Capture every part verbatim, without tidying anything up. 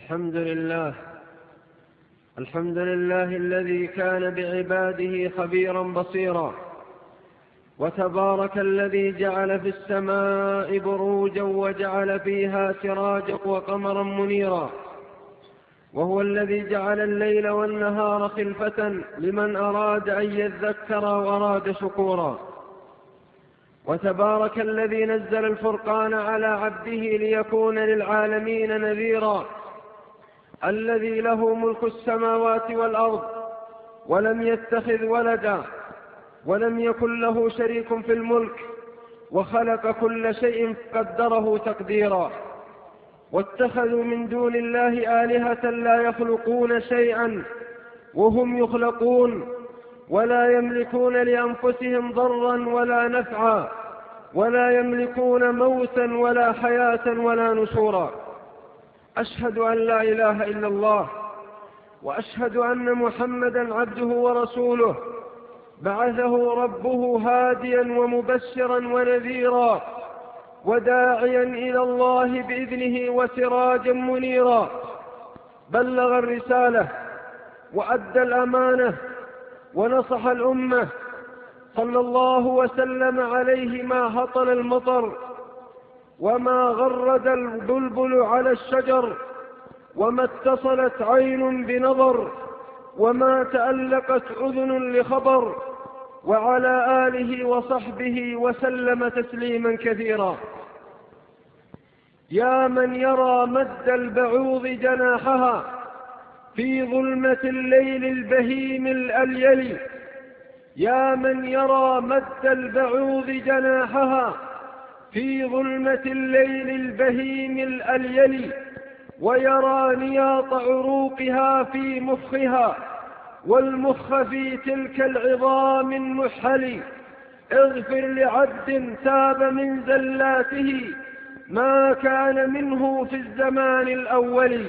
الحمد لله الحمد لله الذي كان بعباده خبيرا بصيرا، وتبارك الذي جعل في السماء بروجا وجعل فيها سراجا وقمرا منيرا، وهو الذي جعل الليل والنهار خلفة لمن أراد أن يذكر وأراد شكورا. وتبارك الذي نزل الفرقان على عبده ليكون للعالمين نذيرا، الذي له ملك السماوات والأرض ولم يتخذ ولدا ولم يكن له شريك في الملك، وخلق كل شيء قدره تقديرا. واتخذوا من دون الله آلهة لا يخلقون شيئا وهم يخلقون، ولا يملكون لأنفسهم ضرا ولا نفعا، ولا يملكون موتا ولا حياة ولا نشورا. أشهد أن لا إله إلا الله، وأشهد أن محمدا عبده ورسوله، بعثه ربه هاديا ومبشرا ونذيرا، وداعيا إلى الله بإذنه وسراجا منيرا. بلغ الرسالة وأدى الأمانة ونصح الأمة، صلى الله وسلم عليه ما هطل المطر، وما غرد البلبل على الشجر، وما اتصلت عين بنظر، وما تألقت أذن لخبر، وعلى آله وصحبه وسلم تسليما كثيرا. يا من يرى مد البعوض جناحها في ظلمة الليل البهيم الأليل، يا من يرى مد البعوض جناحها في ظلمة الليل البهيم الأليل، ويرى نياط عروقها في مخها، والمخ في تلك العظام النحل. اغفر لعبد تاب من زلاته ما كان منه في الزمان الأول.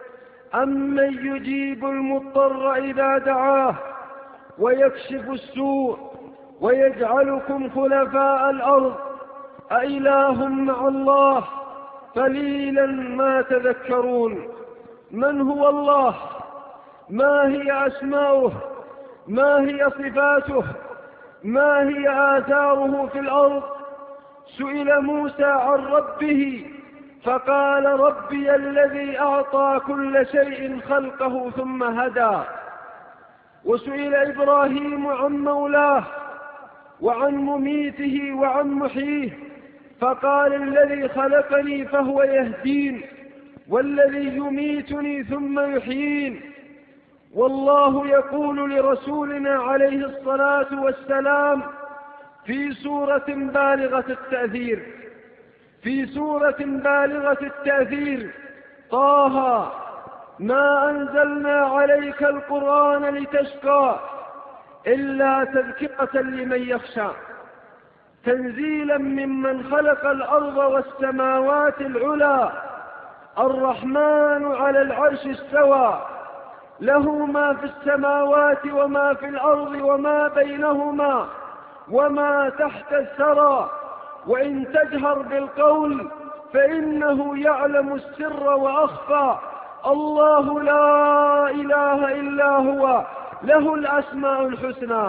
أمن يجيب المضطر إذا دعاه ويكشف السوء ويجعلكم خلفاء الأرض، أإله مع الله قليلا ما تذكرون. من هو الله؟ ما هي أسماؤه؟ ما هي صفاته؟ ما هي آثاره في الأرض؟ سئل موسى عن ربه فقال ربي الذي أعطى كل شيء خلقه ثم هدى. وسئل إبراهيم عن مولاه وعن مميته وعن محييه فقال الذي خلقني فهو يهدين، والذي يميتني ثم يحيين. والله يقول لرسولنا عليه الصلاة والسلام في سورة بالغة التأثير في سورة بالغة التأثير: طه ما أنزلنا عليك القرآن لتشقى إلا تذكرة لمن يخشى، تنزيلا ممن خلق الأرض والسماوات العلى. الرحمن على العرش استوى، له ما في السماوات وما في الأرض وما بينهما وما تحت الثرى. وإن تجهر بالقول فإنه يعلم السر وأخفى. الله لا إله إلا هو، له الأسماء الحسنى.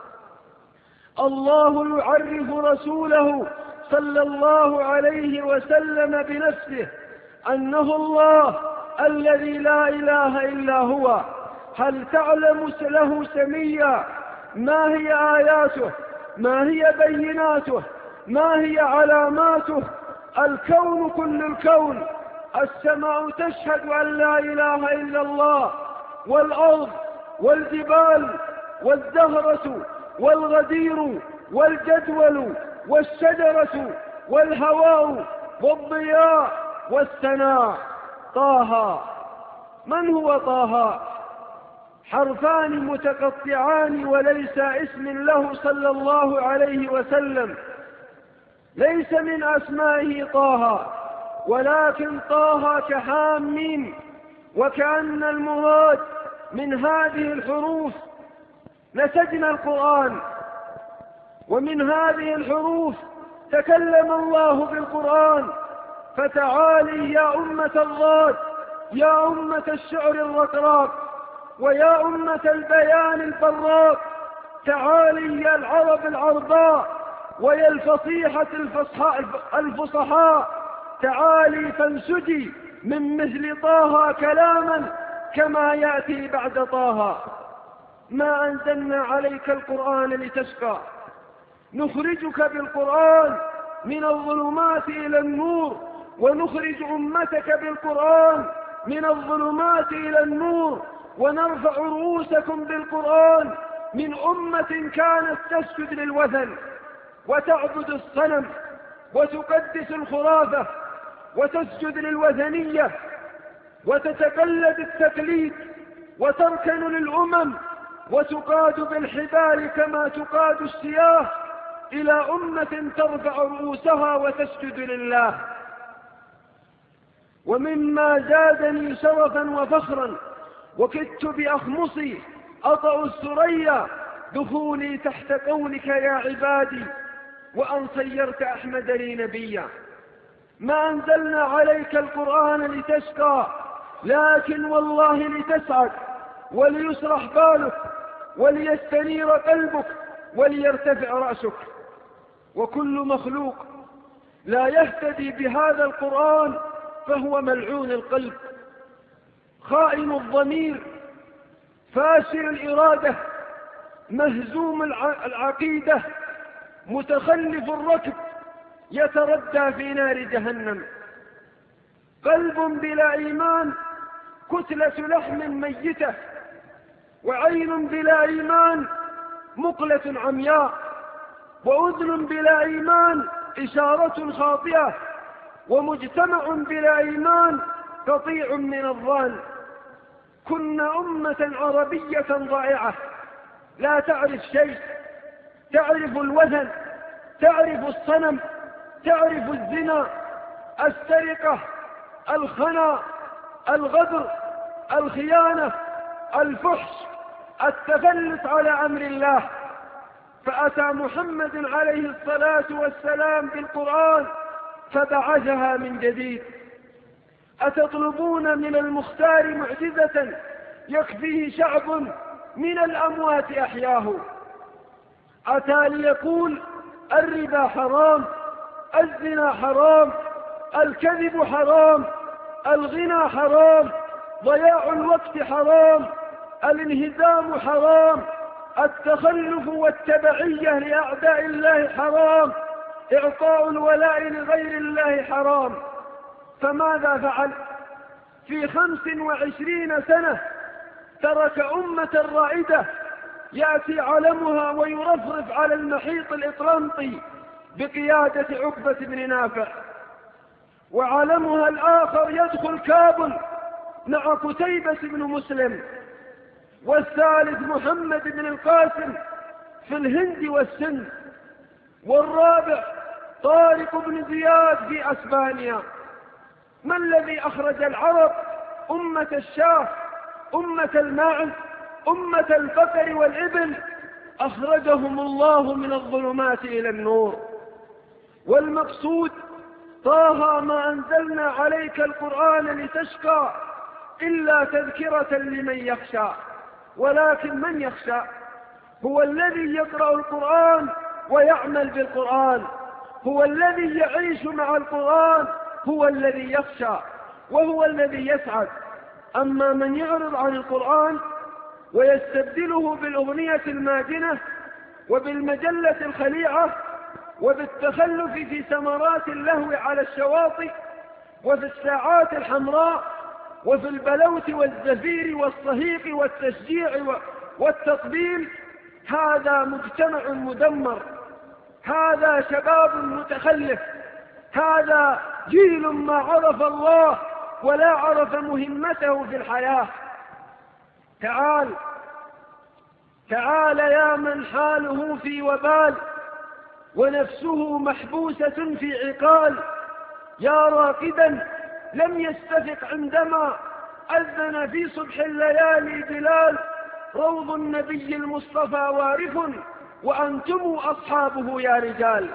الله يعرف رسوله صلى الله عليه وسلم بنفسه أنه الله الذي لا إله إلا هو. هل تعلم له سميا؟ ما هي آياته؟ ما هي بيناته؟ ما هي علاماته؟ الكون كل الكون، السماء تشهد أن لا إله إلا الله، والأرض والجبال والزهرة والغدير والجدول والشجرة والهواء والضياء والسناء. طه. من هو طه؟ حرفان متقطعان وليس اسم له صلى الله عليه وسلم، ليس من أسمائه طه، ولكن طه كحامين، وكأن المراد من هذه الحروف نسجنا القرآن، ومن هذه الحروف تكلم الله بالقرآن. فتعالي يا أمة الضاد يا أمة الشعر الرقراق ويا أمة البيان البراق، تعالي يا العرب العرباء ويا الفصيحة الفصحاء، تعالي فانسجي من مثل طه كلاما كما يأتي بعد طه. ما أنزلنا عليك القرآن لتشقى، نخرجك بالقرآن من الظلمات إلى النور، ونخرج أمتك بالقرآن من الظلمات إلى النور، ونرفع رؤوسكم بالقرآن من أمة كانت تسجد للوثن وتعبد الصنم وتقدس الخرافة وتسجد للوثنية وتتقلد التقليد وتركن للأمم وتقاد بالحبال كما تقاد السياف، إلى أمة ترفع رؤوسها وتسجد لله. ومما زادني شرفا وفخرا وكدت بأخمصي أطأ الثريا دخولي تحت قولك يا عبادي، وأن صيرت أحمد لي نبيا. ما أنزلنا عليك القرآن لتشقى، لكن والله لتسعد وليسرح بالك وليستنير قلبك وليرتفع رأسك. وكل مخلوق لا يهتدي بهذا القرآن فهو ملعون القلب، خائن الضمير، فاشل الإرادة، مهزوم العقيدة، متخلف الركب، يتردى في نار جهنم. قلب بلا إيمان كتلة لحم ميتة، وعين بلا إيمان مقلة عمياء، وأذن بلا إيمان إشارة خاطئة، ومجتمع بلا إيمان قطيع من الظان. كنا أمة عربية ضائعة لا تعرف شيء، تعرف الوثن، تعرف الصنم، تعرف الزنا، السرقة، الخنا، الغدر، الخيانة، الفحش، التفلت على أمر الله. فأتى محمد عليه الصلاة والسلام بالقرآن فبعثها من جديد. أتطلبون من المختار معجزة يكفيه شعب من الأموات أحياه؟ أتى ليقول الربا حرام، الزنا حرام، الكذب حرام، الغنى حرام، ضياع الوقت حرام، الانهزام حرام، التخلف والتبعية لأعداء الله حرام، إعطاء الولاء لغير الله حرام. فماذا فعل؟ في خمس وعشرين سنة ترك أمة رائدة يأتي علمها ويرفرف على المحيط الإطلنطي بقيادة عقبة بن نافع، وعلمها الآخر يدخل كابل مع كتيبة بن مسلم، والثالث محمد بن القاسم في الهند والسند، والرابع طارق بن زياد في أسبانيا. ما الذي أخرج العرب أمة الشاه، أمة الماعز، أمة البقر والإبل؟ أخرجهم الله من الظلمات إلى النور. والمقصود طه ما أنزلنا عليك القرآن لتشقى إلا تذكرة لمن يخشى. ولكن من يخشى هو الذي يقرأ القرآن ويعمل بالقرآن، هو الذي يعيش مع القرآن، هو الذي يخشى وهو الذي يسعد. أما من يعرض عن القرآن ويستبدله بالأغنية الماجنة وبالمجلة الخليعة وبالتخلف في ثمرات اللهو على الشواطئ وفي الساعات الحمراء وفي البلوت والزفير والصهيق والتشجيع والتطبيل، هذا مجتمع مدمر، هذا شباب متخلف، هذا جيل ما عرف الله ولا عرف مهمته في الحياة. تعال تعال يا من حاله في وبال ونفسه محبوسة في عقال، يا راقدا لم يستفق عندما أذن في صبح الليالي بلال، روض النبي المصطفى وارف وأنتم أصحابه يا رجال.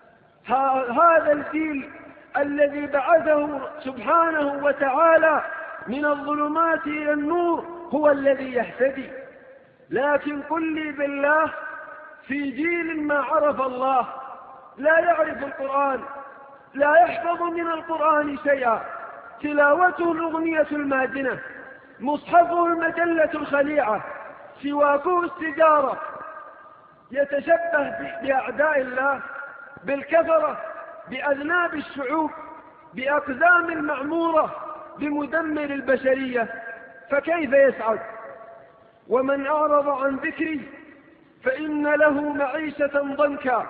هذا الجيل الذي بعثه سبحانه وتعالى من الظلمات إلى النور هو الذي يهتدي. لكن قل لي بالله، في جيل ما عرف الله، لا يعرف القرآن، لا يحفظ من القرآن شيئا، تلاوته الأغنية الماجنة، مصحفه المجلة الخليعة، سواكه السجارة، يتشبه بأعداء الله، بالكفرة، بأذناب الشعوب، بأقدام المعمورة، بمدمر البشرية، فكيف يسعد؟ ومن أعرض عن ذكري فإن له معيشة ضنكا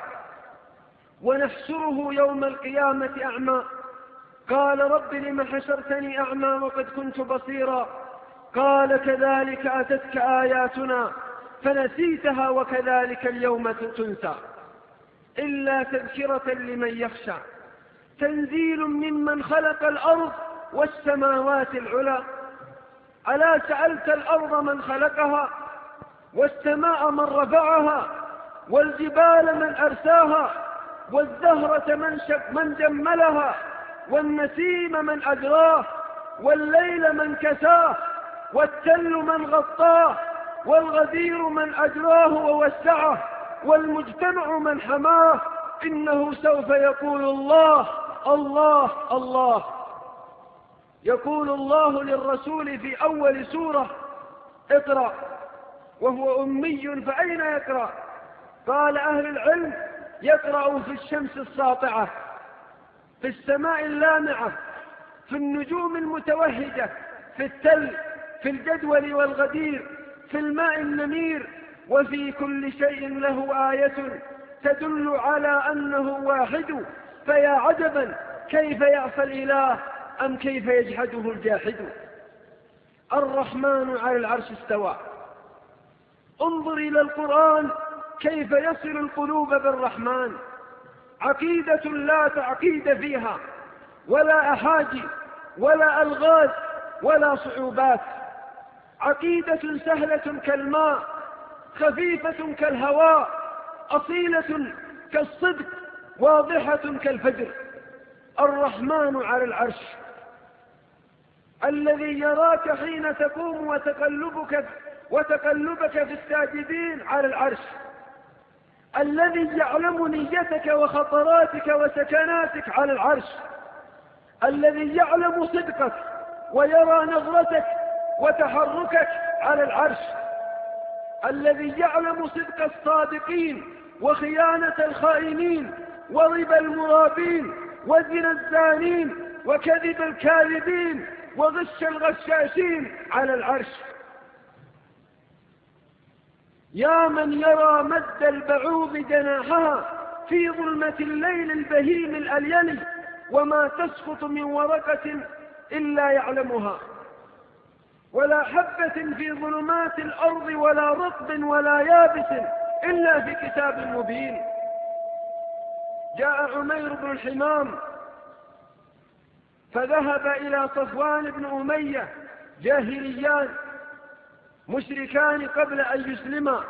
ونحشره يوم القيامة أعمى. قال رب لم حشرتني أعمى وقد كنت بصيرا. قال كذلك أتتك آياتنا فنسيتها وكذلك اليوم تنسى. إلا تذكرة لمن يخشى، تنزيل ممن خلق الأرض والسماوات العلى. ألا سألت الأرض من خلقها، والسماء من رفعها، والجبال من أرساها، والزهرة من, من جملها، والنسيم من أجراه، والليل من كساه، والتل من غطاه، والغدير من أجراه ووسعه، والمجتمع من حماه. إنه سوف يقول الله الله الله. يقول الله للرسول في أول سورة: اقرأ، وهو أمي فأين يقرأ؟ قال أهل العلم: يقرأ في الشمس الساطعة، في السماء اللامعة، في النجوم المتوهجة، في التل، في الجدول والغدير، في الماء النمير، وفي كل شيء له آية تدل على أنه واحد. فيا عجبا كيف يعصى الإله أم كيف يجحده الجاحد. الرحمن على العرش استوى. انظر إلى القرآن كيف يصل القلوب بالرحمن. عقيدة لا تعقيد فيها، ولا أحاجي، ولا ألغاز، ولا صعوبات. عقيدة سهلة كالماء، خفيفة كالهواء، أصيلة كالصدق، واضحة كالفجر. الرحمن على العرش، الذي يراك حين تقوم وتقلبك, وتقلبك في الساجدين على العرش، الذي يعلم نيتك وخطراتك وسكناتك على العرش، الذي يعلم صدقك ويرى نظرتك وتحركك على العرش، الذي يعلم صدق الصادقين وخيانة الخائنين وربا المرابين وزنا الزانين وكذب الكاذبين وغش الغشاشين على العرش. يا من يرى مد البعوض جناحها في ظلمة الليل البهيم الأليل، وما تسقط من ورقة إلا يعلمها، ولا حبة في ظلمات الأرض ولا رطب ولا يابس إلا في كتاب مبين. جاء عمير بن الحمام فذهب إلى صفوان بن أمية، جاهليان مشركان قبل أن يسلما،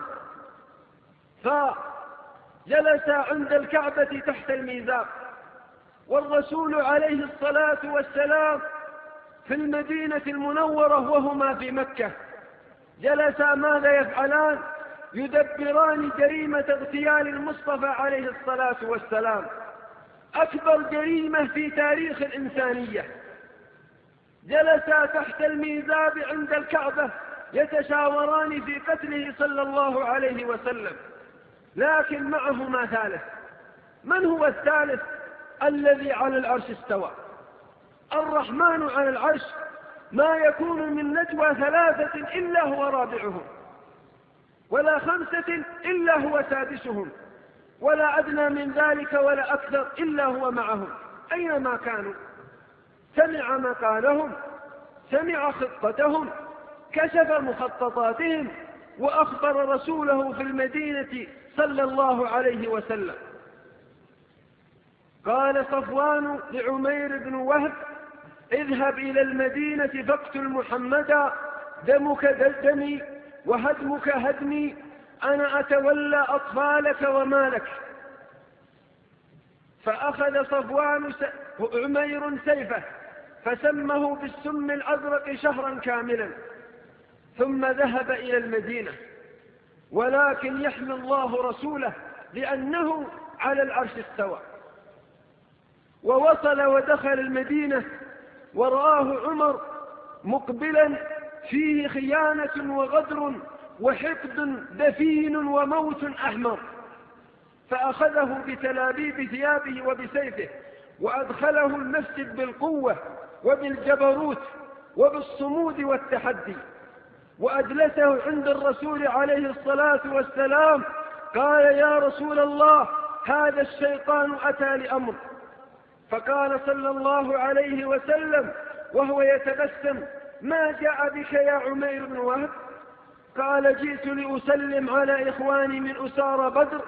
فجلس عند الكعبة تحت الميزاب، والرسول عليه الصلاة والسلام في المدينة المنورة وهما في مكة. جلسا ماذا يفعلان؟ يدبران جريمة اغتيال المصطفى عليه الصلاة والسلام، أكبر جريمة في تاريخ الإنسانية. جلسا تحت الميزاب عند الكعبة يتشاوران في قتله صلى الله عليه وسلم، لكن معهما ثالث. من هو الثالث؟ الذي على العرش استوى. الرحمن على العرش، ما يكون من نجوى ثلاثة إلا هو رابعهم، ولا خمسة إلا هو سادسهم، ولا أدنى من ذلك ولا أكثر إلا هو معهم أينما كانوا. سمع مقالهم، سمع خطتهم، كشف مخططاتهم، وأخبر رسوله في المدينة صلى الله عليه وسلم. قال صفوان لعمير بن وهب: اذهب إلى المدينة فاقتل محمدا، دمك دمي وهدمك هدمي، أنا أتولى أطفالك ومالك. فأخذ صفوان عمير سيفه فسمه بالسم الأزرق شهرا كاملا، ثم ذهب إلى المدينة، ولكن يحمي الله رسوله لأنه على العرش استوى. ووصل ودخل المدينة ورآه عمر مقبلا فيه خيانة وغدر وحقد دفين وموت أحمر، فأخذه بتلابيب ثيابه وبسيفه وأدخله المسجد بالقوة وبالجبروت وبالصمود والتحدي، وأجلسه عند الرسول عليه الصلاة والسلام. قال: يا رسول الله، هذا الشيطان أتى لأمر. فقال صلى الله عليه وسلم وهو يتبسم: ما جاء بك يا عمير بن وهب؟ قال: جئت لأسلم على إخواني من أسارى بدر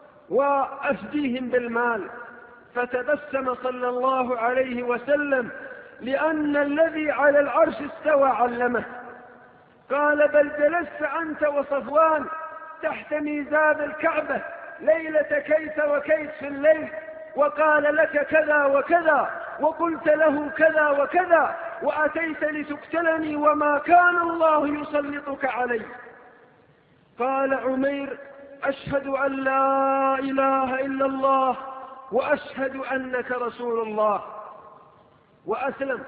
وأفديهم بالمال. فتبسم صلى الله عليه وسلم لأن الذي على العرش استوى علمه. قال: بل جلست أنت وصفوان تحت ميزاب الكعبة ليلة كيت وكيت في الليل، وقال لك كذا وكذا، وقلت له كذا وكذا، وأتيت لتقتلني وما كان الله يسلطك علي. قال عمير: أشهد أن لا إله إلا الله وأشهد أنك رسول الله، وأسلم.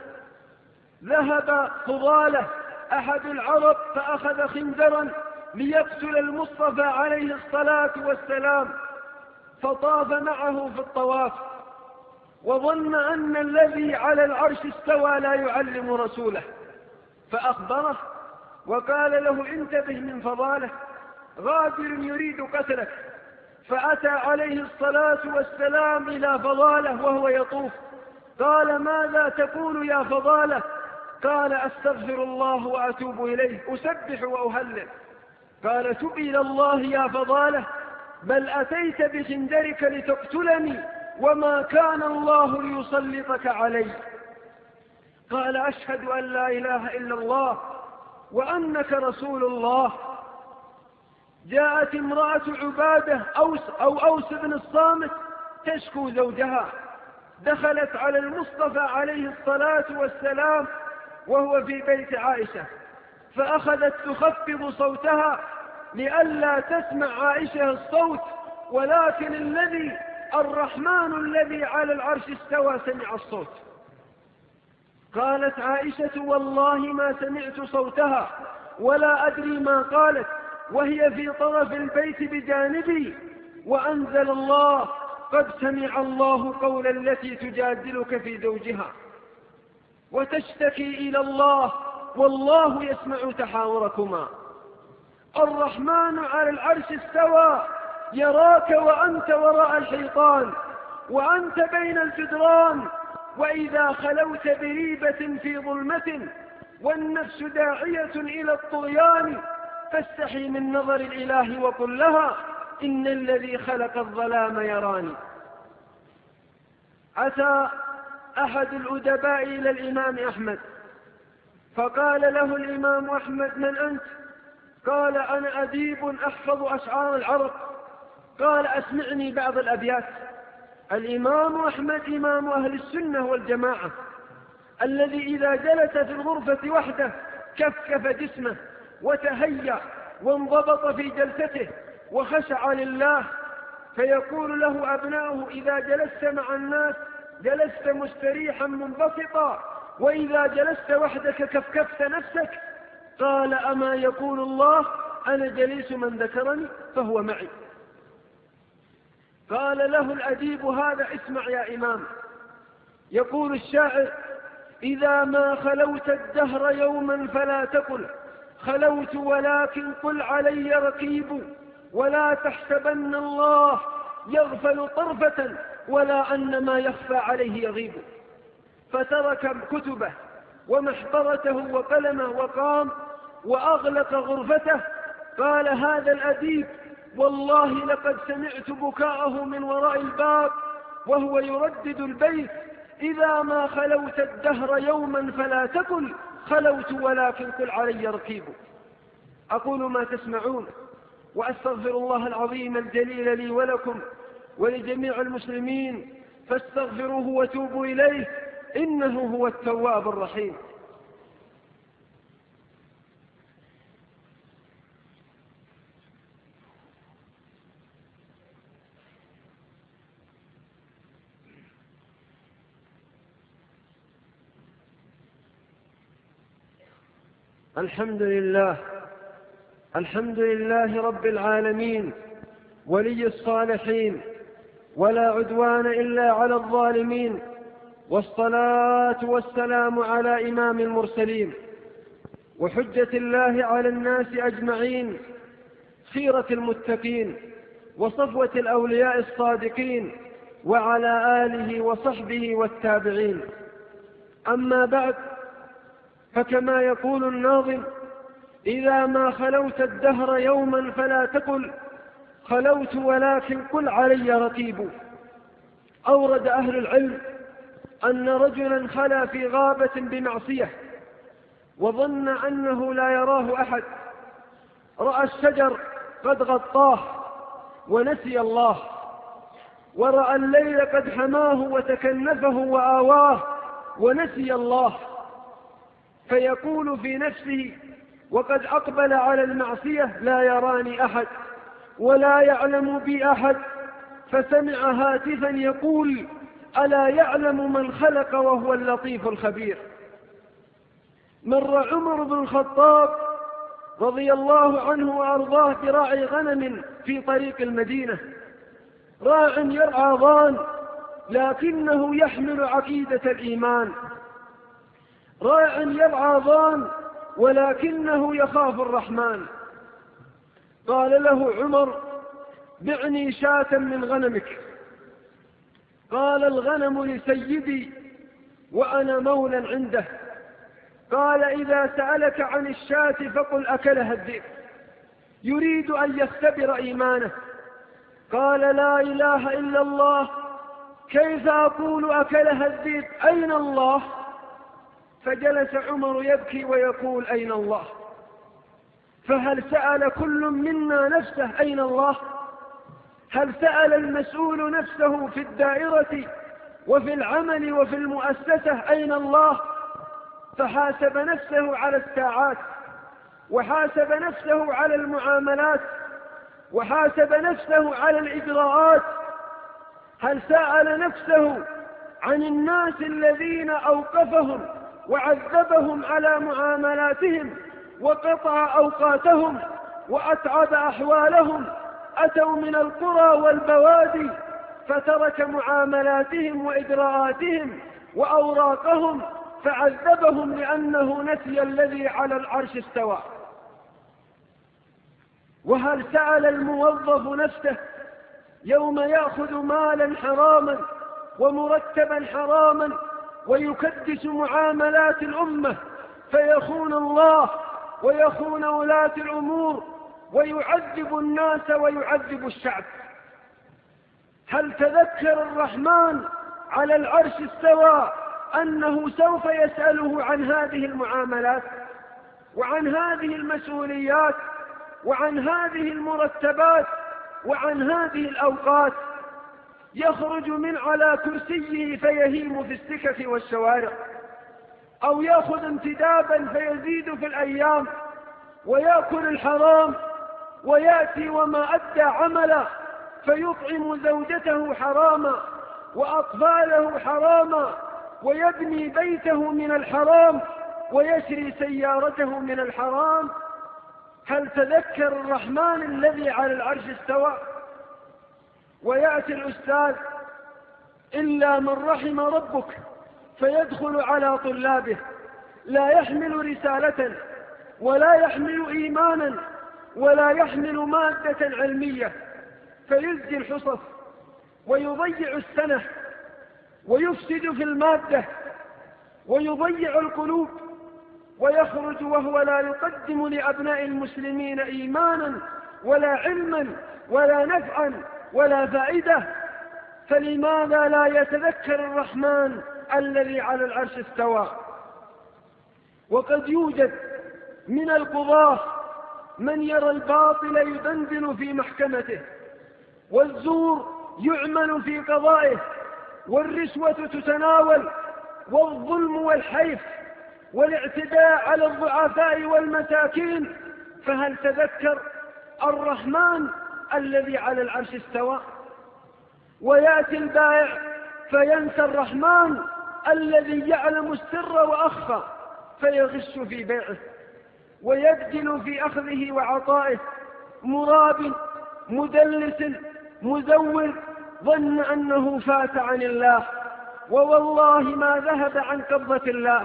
ذهب فضالة أحد العرب فأخذ خنجرا ليقتل المصطفى عليه الصلاة والسلام، فطاف معه في الطواف وظن أن الذي على العرش استوى لا يعلم رسوله، فأخبره وقال له: انتبه من فضالة، غادر يريد قتلك. فأتى عليه الصلاة والسلام إلى فضالة وهو يطوف، قال: ماذا تقول يا فضالة؟ قال: أستغفر الله وأتوب إليه، أسبح وأهلل. قال: تب إلى الله يا فضالة، بل أتيت بخنجرك لتقتلني وما كان الله ليسلطك علي. قال: أشهد أن لا إله إلا الله وأنك رسول الله. جاءت امرأة عبادة أوس أو أوس بن الصامت تشكو زوجها، دخلت على المصطفى عليه الصلاة والسلام وهو في بيت عائشة، فأخذت تخفض صوتها لئلا تسمع عائشة الصوت، ولكن الذي الرحمن الذي على العرش استوى سمع الصوت. قالت عائشة: والله ما سمعت صوتها ولا أدري ما قالت، وهي في طرف البيت بجانبي، وأنزل الله: قد سمع الله قول التي تجادلك في زوجها وتشتكي إلى الله والله يسمع تحاوركما. الرحمن على العرش استوى، يراك وأنت وراء الحيطان وأنت بين الجدران، وإذا خلوت بريبة في ظلمة والنفس داعية إلى الطغيان فاستحي من نظر الإله وقل لها: إن الذي خلق الظلام يراني. أتى أحد الأدباء إلى الإمام أحمد فقال له الإمام أحمد: من أنت؟ قال: أنا أديب أحفظ أشعار العرب. قال: أسمعني بعض الأبيات. الإمام أحمد إمام أهل السنة والجماعة، الذي إذا جلس في الغرفة وحده كفكف جسمه وتهيأ وانضبط في جلسته وخشع لله، فيقول له أبناؤه: إذا جلست مع الناس جلست مستريحا منبسطا، وإذا جلست وحدك كفكفت نفسك. قال: أما يقول الله: أنا جليس من ذكرني فهو معي. قال له الأديب: هذا اسمع يا إمام. يقول الشاعر: إذا ما خلوت الدهر يوما فلا تقل خلوت، ولكن قل علي رقيب، ولا تحسبن الله يغفل طرفة ولا أن ما يخفى عليه يغيب. فترك كتبه ومحبرته وقلمه وقام وأغلق غرفته. قال هذا الأديب: والله لقد سمعت بكاءه من وراء الباب وهو يردد البيت: إذا ما خلوت الدهر يوما فلا تقل خلوت، ولكن قل علي رقيب. أقول ما تسمعون، وأستغفر الله العظيم الجليل لي ولكم ولجميع المسلمين، فاستغفروه وتوبوا إليه، إنه هو التواب الرحيم. الحمد لله الحمد لله رب العالمين ولي الصالحين، ولا عدوان إلا على الظالمين، والصلاة والسلام على إمام المرسلين وحجة الله على الناس أجمعين، خيرة المتقين وصفوة الأولياء الصادقين، وعلى آله وصحبه والتابعين. أما بعد، فكما يقول الناظم: إذا ما خلوت الدهر يوما فلا تقل خلوت، ولكن قل علي رقيب. أورد أهل العلم أن رجلا خلا في غابة بمعصية وظن أنه لا يراه أحد، رأى الشجر قد غطاه ونسي الله، ورأى الليل قد حماه وتكنفه وآواه ونسي الله، فيقول في نفسه وقد أقبل على المعصية: لا يراني أحد ولا يعلم بي أحد. فسمع هاتفا يقول: ألا يعلم من خلق وهو اللطيف الخبير. مر عمر بن الخطاب رضي الله عنه وأرضاه براعي غنم في طريق المدينة، راع يرعى ضان لكنه يحمل عقيدة الإيمان، راع يرعى ضان ولكنه يخاف الرحمن. قال له عمر: بعني شاة من غنمك. قال: الغنم لسيدي وأنا مولا عنده. قال: إذا سألك عن الشاة فقل أكلها الذئب، يريد أن يختبر إيمانه. قال: لا إله إلا الله، كيف أقول أكلها الذئب؟ أين الله؟ فجلس عمر يبكي ويقول: أين الله؟ فهل سأل كل منا نفسه أين الله؟ هل سأل المسؤول نفسه في الدائرة وفي العمل وفي المؤسسة أين الله؟ فحاسب نفسه على الساعات، وحاسب نفسه على المعاملات، وحاسب نفسه على الإجراءات. هل سأل نفسه عن الناس الذين أوقفهم وعذبهم على معاملاتهم وقطع أوقاتهم وأتعب أحوالهم؟ أتوا من القرى والبوادي فترك معاملاتهم وإجراءاتهم وأوراقهم فعذبهم لأنه نسي الذي على العرش استوى. وهل سأل الموظف نفسه يوم يأخذ مالا حراما ومرتبا حراما ويكدس معاملات الأمة فيخون الله ويخون ولاة الأمور ويعذب الناس ويعذب الشعب؟ هل تذكر الرحمن على العرش استوى أنه سوف يسأله عن هذه المعاملات وعن هذه المسؤوليات وعن هذه المرتبات وعن هذه الأوقات؟ يخرج من على كرسيه فيهيم في السكك والشوارع، أو يأخذ انتدابا فيزيد في الأيام ويأكل الحرام، ويأتي وما أدى عملا فيطعم زوجته حراما وأطفاله حراما ويبني بيته من الحرام ويشري سيارته من الحرام. هل تذكر الرحمن الذي على العرش استوى؟ ويأتي الأستاذ إلا من رحم ربك فيدخل على طلابه لا يحمل رسالة ولا يحمل إيمانا ولا يحمل مادة علمية، فيزجي الحصص ويضيع السنة ويفسد في المادة ويضيع القلوب، ويخرج وهو لا يقدم لأبناء المسلمين إيمانا ولا علما ولا نفعا ولا فائدة. فلماذا لا يتذكر الرحمن الذي على العرش استوى؟ وقد يوجد من القضاة من يرى الباطل يدندن في محكمته، والزور يعمل في قضائه، والرشوة تتناول، والظلم والحيف والاعتداء على الضعفاء والمساكين، فهل تذكر الرحمن الذي على العرش استوى؟ ويأتي البائع فينسى الرحمن الذي يعلم السر وأخفى، فيغش في بيعه ويبدل في أخذه وعطائه، مراب مدلس مزور ظن أنه فات عن الله، ووالله ما ذهب عن قبضة الله.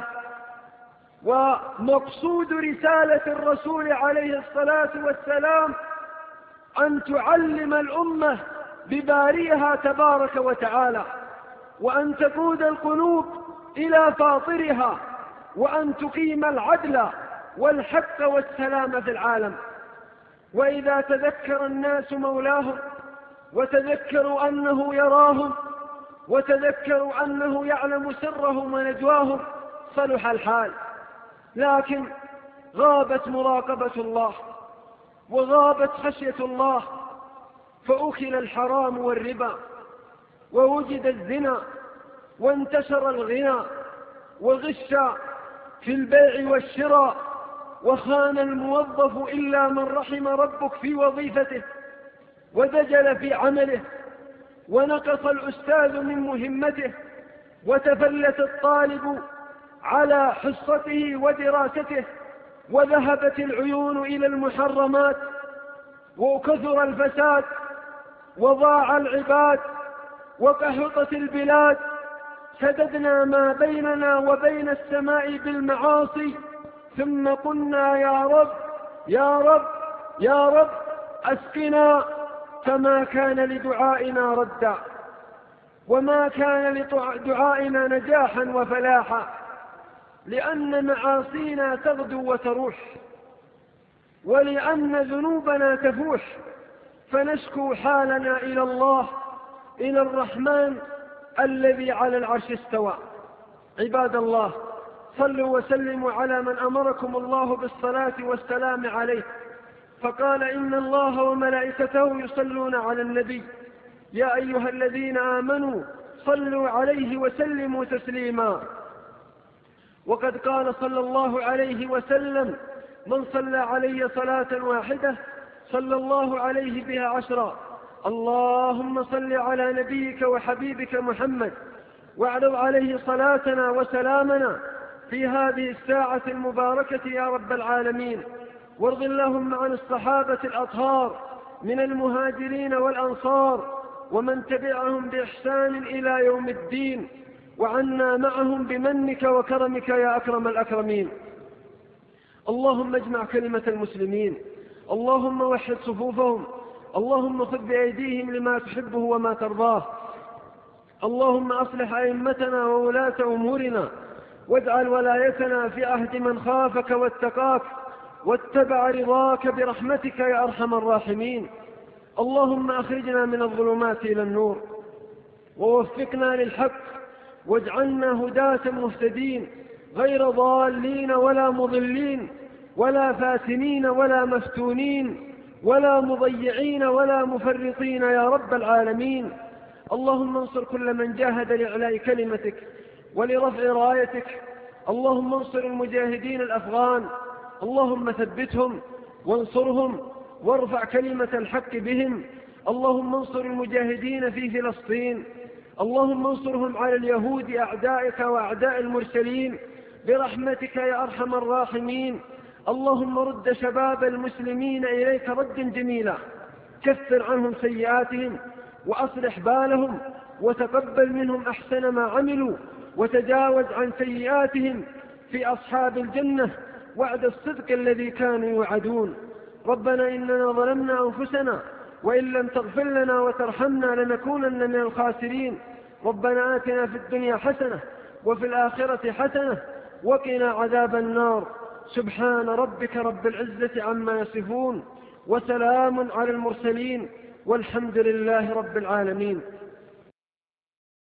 ومقصود رسالة الرسول عليه الصلاة والسلام أن تعلم الأمة بباريها تبارك وتعالى، وأن تقود القلوب إلى فاطرها، وأن تقيم العدل والحق والسلام في العالم. وإذا تذكر الناس مولاهم وتذكروا أنه يراهم وتذكروا أنه يعلم سرهم ونجواهم صلح الحال. لكن غابت مراقبة الله وغابت خشية الله، فأكل الحرام والربا، ووجد الزنا، وانتشر الغنى، وغش في البيع والشراء، وخان الموظف إلا من رحم ربك في وظيفته، ودجل في عمله، ونقص الأستاذ من مهمته، وتفلت الطالب على حصته ودراسته، وذهبت العيون إلى المحرمات، وكثر الفساد، وضاع العباد، وقحطت البلاد. سددنا ما بيننا وبين السماء بالمعاصي، ثم قلنا يا رب يا رب يا رب أسقنا، فما كان لدعائنا ردا، وما كان لدعائنا نجاحا وفلاحا، لأن معاصينا تغدو وتروح، ولأن ذنوبنا تفوح، فنشكو حالنا إلى الله، إلى الرحمن الذي على العرش استوى. عباد الله، صلوا وسلموا على من أمركم الله بالصلاة والسلام عليه، فقال إن الله وملائكته يصلون على النبي يا أيها الذين آمنوا صلوا عليه وسلموا تسليما. وقد قال صلى الله عليه وسلم من صلى علي صلاة واحدة صلى الله عليه بها عشرا. اللهم صل على نبيك وحبيبك محمد، واعرض عليه صلاتنا وسلامنا في هذه الساعة المباركة يا رب العالمين. وارض اللهم عن الصحابة الأطهار من المهاجرين والأنصار ومن تبعهم بإحسان إلى يوم الدين، وعنا معهم بمنك وكرمك يا أكرم الأكرمين. اللهم اجمع كلمة المسلمين، اللهم وحد صفوفهم، اللهم خذ بأيديهم لما تحبه وما ترضاه. اللهم أصلح أئمتنا وولاة أمورنا، واجعل ولايتنا في عهد من خافك واتقاك واتبع رضاك برحمتك يا أرحم الراحمين. اللهم أخرجنا من الظلمات إلى النور، ووفقنا للحق، واجعلنا هداة مهتدين غير ضالين ولا مضلين ولا فاتنين ولا مفتونين ولا مضيعين ولا مفرطين يا رب العالمين. اللهم انصر كل من جاهد لإعلاء كلمتك ولرفع رايتك. اللهم انصر المجاهدين الأفغان، اللهم ثبتهم وانصرهم وارفع كلمة الحق بهم. اللهم انصر المجاهدين في فلسطين، اللهم انصرهم على اليهود أعدائك وأعداء المرسلين برحمتك يا أرحم الراحمين. اللهم رد شباب المسلمين إليك ردا جميلا، كفر عنهم سيئاتهم وأصلح بالهم، وتقبل منهم أحسن ما عملوا، وتجاوز عن سيئاتهم في أصحاب الجنة وعد الصدق الذي كانوا يوعدون. ربنا إننا ظلمنا أنفسنا، وإن لم تغفر لنا وترحمنا لنكونن من الخاسرين. ربنا آتنا في الدنيا حسنة وفي الآخرة حسنة وقنا عذاب النار. سبحان ربك رب العزة عما يصفون، وسلام على المرسلين، والحمد لله رب العالمين.